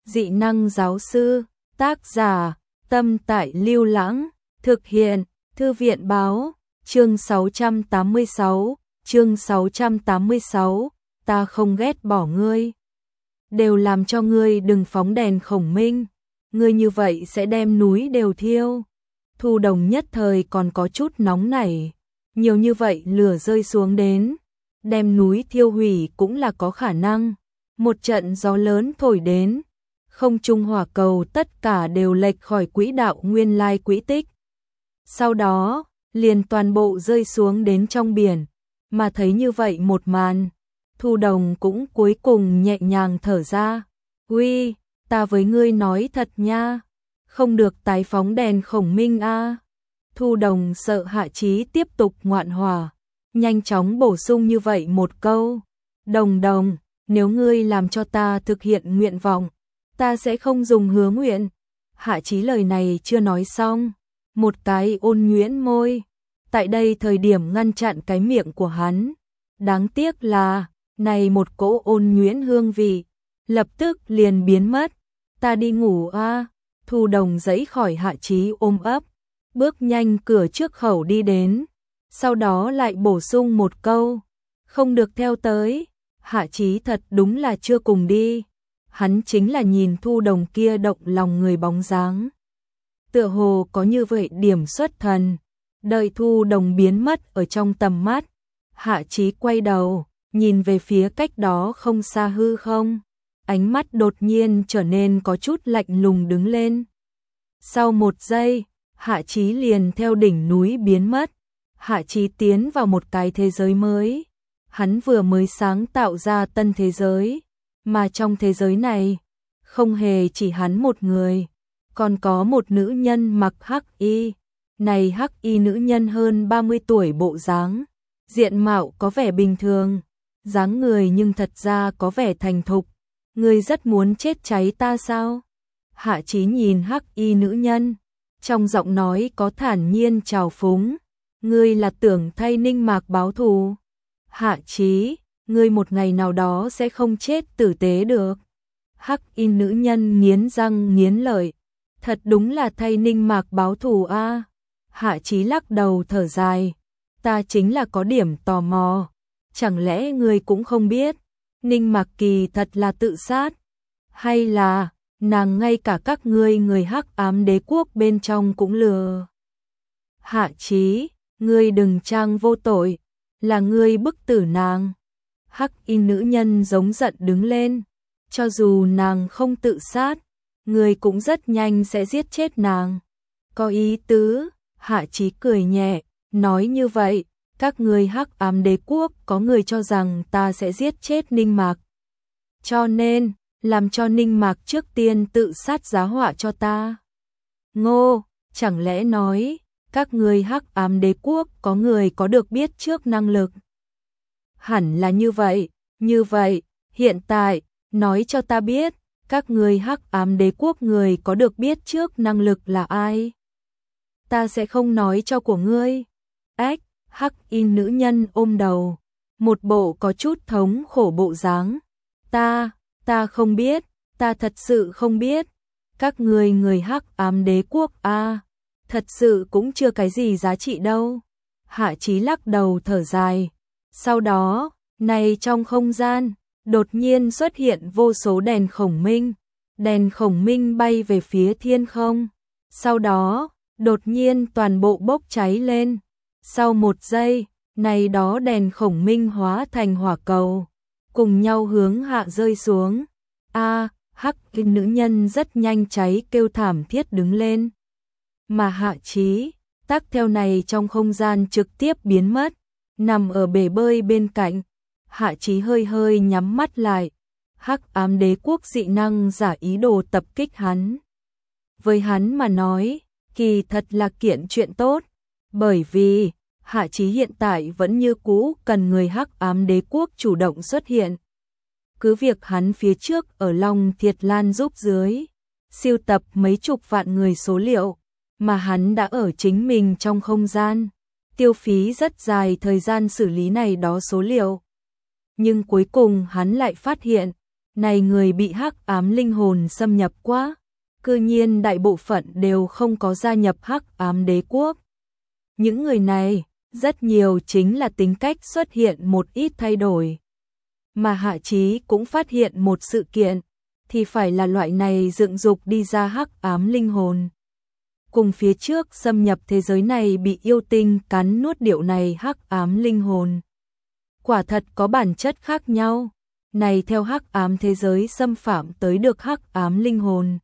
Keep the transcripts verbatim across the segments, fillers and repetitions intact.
dị năng giáo sư, tác giả, Tâm Tại Lưu Lãng, thực hiện, Thư viện báo, chương sáu trăm tám mươi sáu, chương sáu trăm tám mươi sáu, ta không ghét bỏ ngươi. Đều làm cho ngươi đừng phóng đèn khổng minh, ngươi như vậy sẽ đem núi đều thiêu. Thu Đồng nhất thời còn có chút nóng nảy, nhiều như vậy lửa rơi xuống đến, đem núi thiêu hủy cũng là có khả năng. Một trận gió lớn thổi đến, không trung hỏa cầu tất cả đều lệch khỏi quỹ đạo nguyên lai quỹ tích. Sau đó, liền toàn bộ rơi xuống đến trong biển, mà thấy như vậy một màn, Thu Đồng cũng cuối cùng nhẹ nhàng thở ra. Uy, ta với ngươi nói thật nha, không được tái phóng đèn khổng minh a. Thu Đồng sợ Hạ Chí tiếp tục ngoạn hỏa, nhanh chóng bổ sung như vậy một câu. Đồng Đồng, nếu ngươi làm cho ta thực hiện nguyện vọng, ta sẽ không dùng hứa nguyện. Hạ Chí lời này chưa nói xong, một cái ôn nhuyễn môi, tại đây thời điểm ngăn chặn cái miệng của hắn. Đáng tiếc là, này một cỗ ôn nhuyễn hương vị, lập tức liền biến mất. Ta đi ngủ a. Thu Đồng giãy khỏi Hạ Chí ôm ấp, bước nhanh cửa trước khẩu đi đến, sau đó lại bổ sung một câu, không được theo tới. Hạ Chí thật đúng là chưa cùng đi, hắn chính là nhìn Thu Đồng kia động lòng người bóng dáng, tựa hồ có như vậy điểm xuất thần. Đợi Thu Đồng biến mất ở trong tầm mắt, Hạ Chí quay đầu, nhìn về phía cách đó không xa hư không, ánh mắt đột nhiên trở nên có chút lạnh lùng đứng lên. Sau một giây, Hạ Chí liền theo đỉnh núi biến mất. Hạ Chí tiến vào một cái thế giới mới. Hắn vừa mới sáng tạo ra tân thế giới, mà trong thế giới này, không hề chỉ hắn một người, còn có một nữ nhân mặc hắc y. Này hắc y nữ nhân hơn ba mươi tuổi bộ dáng, diện mạo có vẻ bình thường, dáng người nhưng thật ra có vẻ thành thục. Ngươi rất muốn chết cháy ta sao? Hạ Chí nhìn hắc y nữ nhân, trong giọng nói có thản nhiên trào phúng. Ngươi là tưởng thay Ninh Mạc báo thù? Hạ Chí, ngươi một ngày nào đó sẽ không chết tử tế được. Hắc y nữ nhân nghiến răng nghiến lợi, thật đúng là thay Ninh Mạc báo thù a. Hạ Chí lắc đầu thở dài, ta chính là có điểm tò mò, chẳng lẽ ngươi cũng không biết, Ninh Mạc Kỳ thật là tự sát, hay là nàng ngay cả các ngươi người hắc ám đế quốc bên trong cũng lừa? Hạ Chí, ngươi đừng trang vô tội, là ngươi bức tử nàng. Hắc y nữ nhân giống giận đứng lên, cho dù nàng không tự sát, ngươi cũng rất nhanh sẽ giết chết nàng. Có ý tứ. Hạ Chí cười nhẹ, nói như vậy, các ngươi hắc ám đế quốc có người cho rằng ta sẽ giết chết Ninh Mạc, cho nên làm cho Ninh Mạc trước tiên tự sát giá họa cho ta. Ngô, chẳng lẽ nói các ngươi hắc ám đế quốc có người có được biết trước năng lực? Hẳn là như vậy, như vậy, hiện tại, nói cho ta biết, các ngươi hắc ám đế quốc người có được biết trước năng lực là ai? Ta sẽ không nói cho của ngươi. Ách, hắc y nữ nhân ôm đầu, một bộ có chút thống khổ bộ dáng. Ta, ta không biết, ta thật sự không biết. Các ngươi người hắc ám đế quốc a, à, thật sự cũng chưa cái gì giá trị đâu. Hạ Chí lắc đầu thở dài. Sau đó, này trong không gian, đột nhiên xuất hiện vô số đèn khổng minh. Đèn khổng minh bay về phía thiên không. Sau đó, đột nhiên toàn bộ bốc cháy lên. Sau một giây, này đó đèn khổng minh hóa thành hỏa cầu, cùng nhau hướng hạ rơi xuống. A, hắc y nữ nhân rất nhanh cháy kêu thảm thiết đứng lên. Mà Hạ Chí, tác theo này trong không gian trực tiếp biến mất, nằm ở bể bơi bên cạnh. Hạ Chí hơi hơi nhắm mắt lại. Hắc ám đế quốc dị năng giả ý đồ tập kích hắn. Với hắn mà nói, kỳ thật là kiện chuyện tốt, bởi vì Hạ Chí hiện tại vẫn như cũ cần người hắc ám đế quốc chủ động xuất hiện. Cứ việc hắn phía trước ở Long Thiệt Lan giúp dưới, siêu tập mấy chục vạn người số liệu, mà hắn đã ở chính mình trong không gian, tiêu phí rất dài thời gian xử lý này đó số liệu. Nhưng cuối cùng hắn lại phát hiện, này người bị hắc ám linh hồn xâm nhập quá, cư nhiên đại bộ phận đều không có gia nhập hắc ám đế quốc. Những người này, rất nhiều chính là tính cách xuất hiện một ít thay đổi. Mà Hạ Chí cũng phát hiện một sự kiện, thì phải là loại này dựng dục đi ra hắc ám linh hồn. Cùng phía trước xâm nhập thế giới này bị yêu tinh cắn nuốt điệu này hắc ám linh hồn. Quả thật có bản chất khác nhau, này theo hắc ám thế giới xâm phạm tới được hắc ám linh hồn.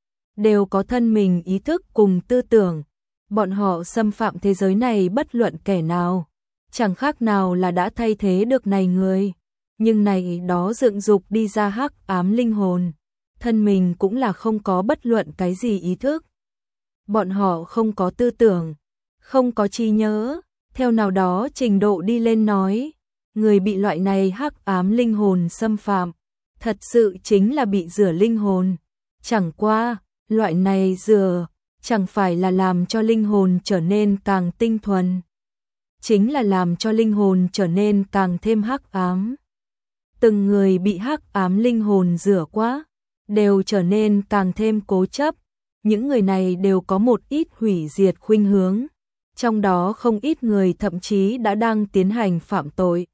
Đều có thân mình ý thức cùng tư tưởng, bọn họ xâm phạm thế giới này bất luận kẻ nào, chẳng khác nào là đã thay thế được này người. Nhưng này đó dựng dục đi ra hắc ám linh hồn, thân mình cũng là không có bất luận cái gì ý thức. Bọn họ không có tư tưởng, không có trí nhớ, theo nào đó trình độ đi lên nói, người bị loại này hắc ám linh hồn xâm phạm, thật sự chính là bị rửa linh hồn. Chẳng qua, loại này rửa, chẳng phải là làm cho linh hồn trở nên càng tinh thuần, chính là làm cho linh hồn trở nên càng thêm hắc ám. Từng người bị hắc ám linh hồn rửa quá, đều trở nên càng thêm cố chấp. Những người này đều có một ít hủy diệt khuynh hướng, trong đó không ít người thậm chí đã đang tiến hành phạm tội.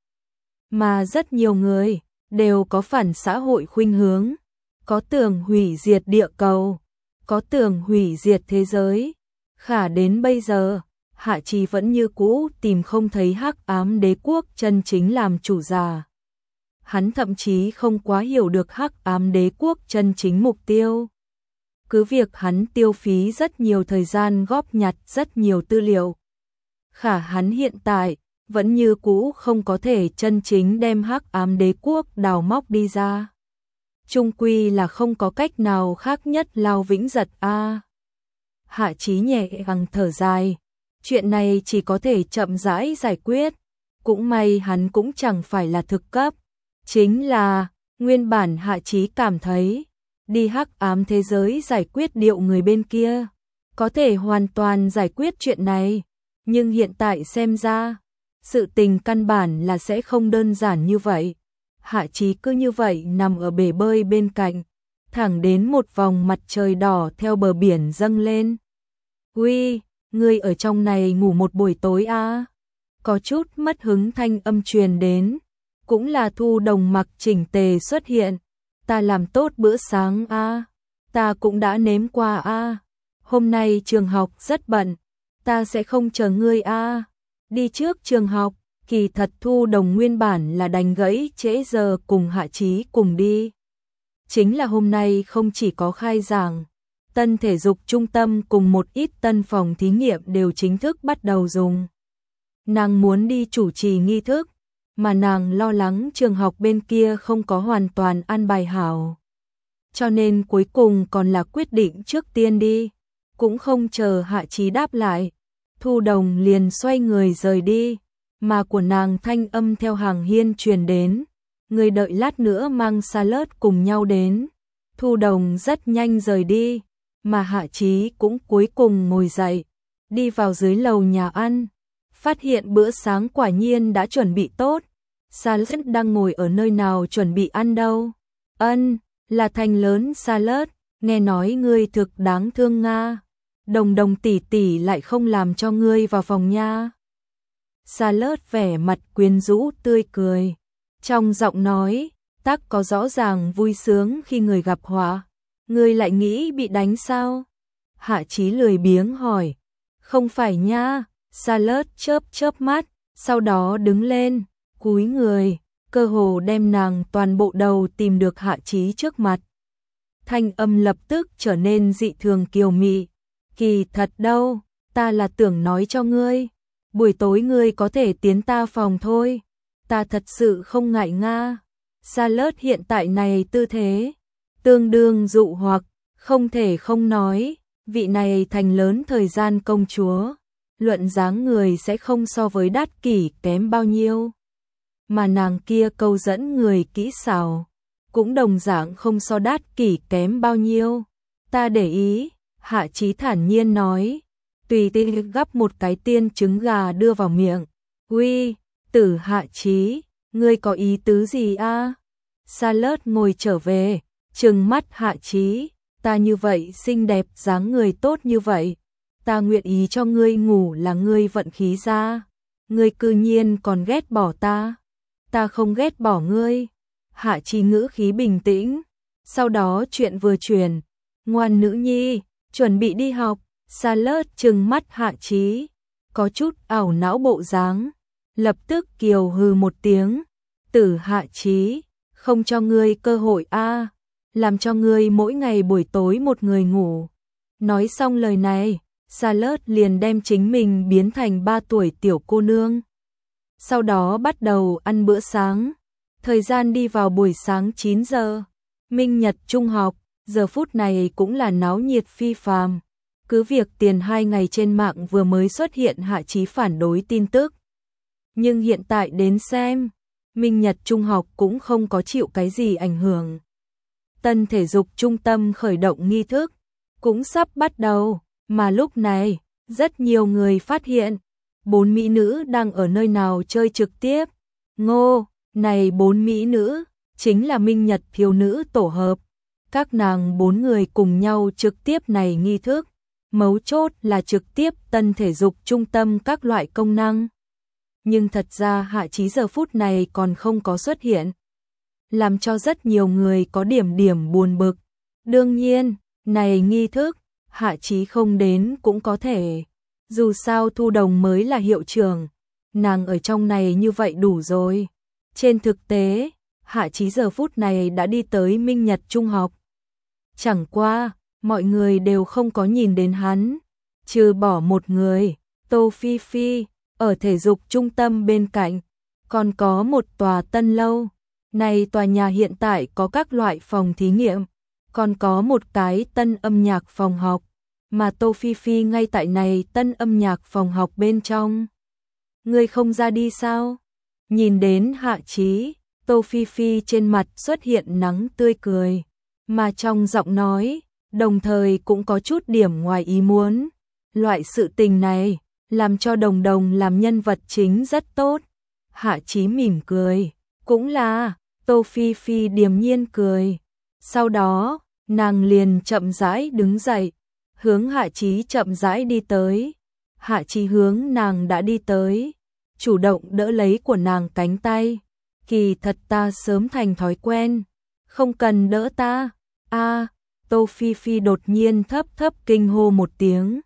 Mà rất nhiều người đều có phản xã hội khuynh hướng, có tưởng hủy diệt địa cầu, có tưởng hủy diệt thế giới. Khả đến bây giờ, Hạ Chí vẫn như cũ tìm không thấy hắc ám đế quốc chân chính làm chủ giả. Hắn thậm chí không quá hiểu được hắc ám đế quốc chân chính mục tiêu. Cứ việc hắn tiêu phí rất nhiều thời gian góp nhặt rất nhiều tư liệu, khả hắn hiện tại vẫn như cũ không có thể chân chính đem hắc ám đế quốc đào móc đi ra. Chung quy là không có cách nào khác nhất lao vĩnh giật a. À. Hạ Chí nhẹ gắng thở dài, chuyện này chỉ có thể chậm rãi giải quyết, cũng may hắn cũng chẳng phải là thực cấp. Chính là, nguyên bản Hạ Chí cảm thấy, đi hắc ám thế giới giải quyết điệu người bên kia, có thể hoàn toàn giải quyết chuyện này, nhưng hiện tại xem ra, sự tình căn bản là sẽ không đơn giản như vậy. Hạ Chí cứ như vậy nằm ở bể bơi bên cạnh, thẳng đến một vòng mặt trời đỏ theo bờ biển dâng lên. Uy, ngươi ở trong này ngủ một buổi tối à? Có chút mất hứng thanh âm truyền đến, cũng là Thu Đồng mặc chỉnh tề xuất hiện. Ta làm tốt bữa sáng a, à? Ta cũng đã nếm qua a. À? Hôm nay trường học rất bận, ta sẽ không chờ ngươi a. À? Đi trước trường học. Kỳ thật Thu Đồng nguyên bản là đành gãy trễ giờ cùng Hạ Chí cùng đi. Chính là hôm nay không chỉ có khai giảng, tân thể dục trung tâm cùng một ít tân phòng thí nghiệm đều chính thức bắt đầu dùng. Nàng muốn đi chủ trì nghi thức, mà nàng lo lắng trường học bên kia không có hoàn toàn an bài hảo. Cho nên cuối cùng còn là quyết định trước tiên đi, cũng không chờ Hạ Chí đáp lại. Thu Đồng liền xoay người rời đi. Mà của nàng thanh âm theo hàng hiên truyền đến, người đợi lát nữa mang salad cùng nhau đến. Thu Đồng rất nhanh rời đi, mà Hạ Chí cũng cuối cùng ngồi dậy, đi vào dưới lầu nhà ăn, phát hiện bữa sáng quả nhiên đã chuẩn bị tốt. Salad đang ngồi ở nơi nào chuẩn bị ăn đâu? Ân, là thành lớn salad, nghe nói ngươi thực đáng thương nga. Đồng Đồng tỷ tỷ lại không làm cho ngươi vào phòng nha. Salad vẻ mặt quyến rũ tươi cười, trong giọng nói, tác có rõ ràng vui sướng khi người gặp họa. Ngươi lại nghĩ bị đánh sao? Hạ Chí lười biếng hỏi. Không phải nha. Salad chớp chớp mắt, sau đó đứng lên, cúi người, cơ hồ đem nàng toàn bộ đầu tìm được Hạ Chí trước mặt. Thanh âm lập tức trở nên dị thường kiều mị. Kỳ thật đâu, ta là tưởng nói cho ngươi, buổi tối ngươi có thể tiến ta phòng thôi, ta thật sự không ngại nga. Salad hiện tại này tư thế, tương đương dụ hoặc, không thể không nói, vị này thành lớn thời gian công chúa, luận dáng người sẽ không so với Đát Kỷ kém bao nhiêu. Mà nàng kia câu dẫn người kỹ xảo, cũng đồng dạng không so Đát Kỷ kém bao nhiêu. Ta để ý, Hạ Chí thản nhiên nói, tùy tiện gắp một cái tiên trứng gà đưa vào miệng. Uy, Tử Hạ Chí, ngươi có ý tứ gì a? Salad ngồi trở về, trừng mắt Hạ Chí, ta như vậy xinh đẹp dáng người tốt như vậy, ta nguyện ý cho ngươi ngủ là ngươi vận khí ra, ngươi cư nhiên còn ghét bỏ ta, ta không ghét bỏ ngươi. Hạ Chí ngữ khí bình tĩnh, sau đó chuyện vừa chuyển, ngoan nữ nhi, chuẩn bị đi học. Salad trừng mắt Hạ Chí, có chút ảo não bộ dáng, lập tức kiều hừ một tiếng, Tử Hạ Chí, không cho ngươi cơ hội a, làm cho ngươi mỗi ngày buổi tối một người ngủ. Nói xong lời này, Salad liền đem chính mình biến thành ba tuổi tiểu cô nương. Sau đó bắt đầu ăn bữa sáng, thời gian đi vào buổi sáng chín giờ, Minh Nhật Trung học, giờ phút này cũng là náo nhiệt phi phàm. Cứ việc tiền hai ngày trên mạng vừa mới xuất hiện Hạ Chí phản đối tin tức. Nhưng hiện tại đến xem, Minh Nhật Trung học cũng không có chịu cái gì ảnh hưởng. Tân thể dục trung tâm khởi động nghi thức, cũng sắp bắt đầu, mà lúc này, rất nhiều người phát hiện, bốn mỹ nữ đang ở nơi nào chơi trực tiếp. Ngô, này bốn mỹ nữ, chính là Minh Nhật thiếu nữ tổ hợp. Các nàng bốn người cùng nhau trực tiếp này nghi thức. Mấu chốt là trực tiếp tân thể dục trung tâm các loại công năng. Nhưng thật ra Hạ Chí giờ phút này còn không có xuất hiện, làm cho rất nhiều người có điểm điểm buồn bực. Đương nhiên, này nghi thức, Hạ Chí không đến cũng có thể. Dù sao Thu Đồng mới là hiệu trưởng, nàng ở trong này như vậy đủ rồi. Trên thực tế, Hạ Chí giờ phút này đã đi tới Minh Nhật Trung học. Chẳng qua, mọi người đều không có nhìn đến hắn, trừ bỏ một người, Tô Phi Phi, ở thể dục trung tâm bên cạnh, còn có một tòa tân lâu. Này tòa nhà hiện tại có các loại phòng thí nghiệm, còn có một cái tân âm nhạc phòng học, mà Tô Phi Phi ngay tại này tân âm nhạc phòng học bên trong. Ngươi không ra đi sao? Nhìn đến Hạ Chí, Tô Phi Phi trên mặt xuất hiện nắng tươi cười, mà trong giọng nói, đồng thời cũng có chút điểm ngoài ý muốn. Loại sự tình này, làm cho Đồng Đồng làm nhân vật chính rất tốt. Hạ Chí mỉm cười, cũng là, Tô Phi Phi điềm nhiên cười. Sau đó, nàng liền chậm rãi đứng dậy, hướng Hạ Chí chậm rãi đi tới. Hạ Chí hướng nàng đã đi tới, chủ động đỡ lấy của nàng cánh tay. Kỳ thật ta sớm thành thói quen, không cần đỡ ta. A, Tô Phi Phi đột nhiên thấp thấp kinh hô một tiếng.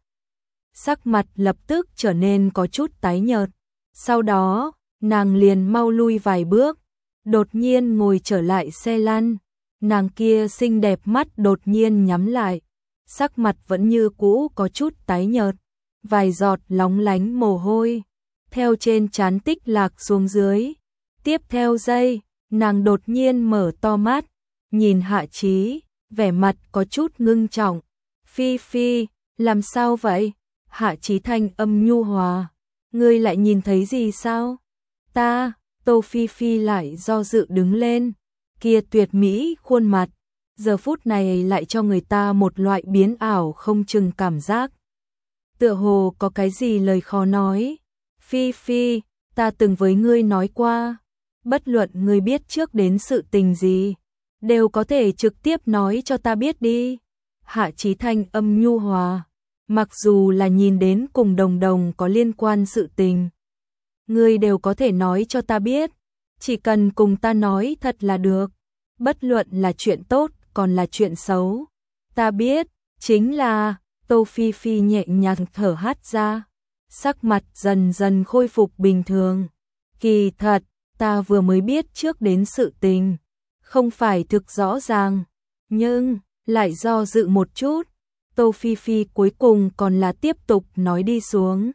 Sắc mặt lập tức trở nên có chút tái nhợt. Sau đó, nàng liền mau lui vài bước, đột nhiên ngồi trở lại xe lăn. Nàng kia xinh đẹp mắt đột nhiên nhắm lại, sắc mặt vẫn như cũ có chút tái nhợt, vài giọt lóng lánh mồ hôi theo trên trán tích lạc xuống dưới. Tiếp theo giây, nàng đột nhiên mở to mắt, nhìn Hạ Chí, vẻ mặt có chút ngưng trọng. Phi Phi, làm sao vậy? Hạ Chí thanh âm nhu hòa, ngươi lại nhìn thấy gì sao? Ta, Tô Phi Phi lại do dự đứng lên, kia tuyệt mỹ khuôn mặt, giờ phút này lại cho người ta một loại biến ảo không chừng cảm giác. Tựa hồ có cái gì lời khó nói. Phi Phi, ta từng với ngươi nói qua, bất luận ngươi biết trước đến sự tình gì, đều có thể trực tiếp nói cho ta biết đi. Hạ Chí thanh âm nhu hòa, mặc dù là nhìn đến cùng Đồng Đồng có liên quan sự tình, ngươi đều có thể nói cho ta biết, chỉ cần cùng ta nói thật là được, bất luận là chuyện tốt còn là chuyện xấu. Ta biết, chính là, Tô Phi Phi nhẹ nhàng thở hắt ra, sắc mặt dần dần khôi phục bình thường. Kỳ thật, ta vừa mới biết trước đến sự tình, không phải thực rõ ràng, nhưng lại do dự một chút. Tô Phi Phi cuối cùng còn là tiếp tục nói đi xuống.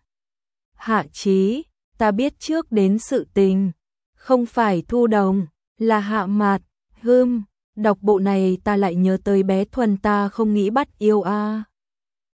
Hạ Chí, ta biết trước đến sự tình, không phải Thu Đồng, là Hạ Mạt. Hừm, đọc bộ này ta lại nhớ tới bé Thuần ta không nghĩ bắt yêu a.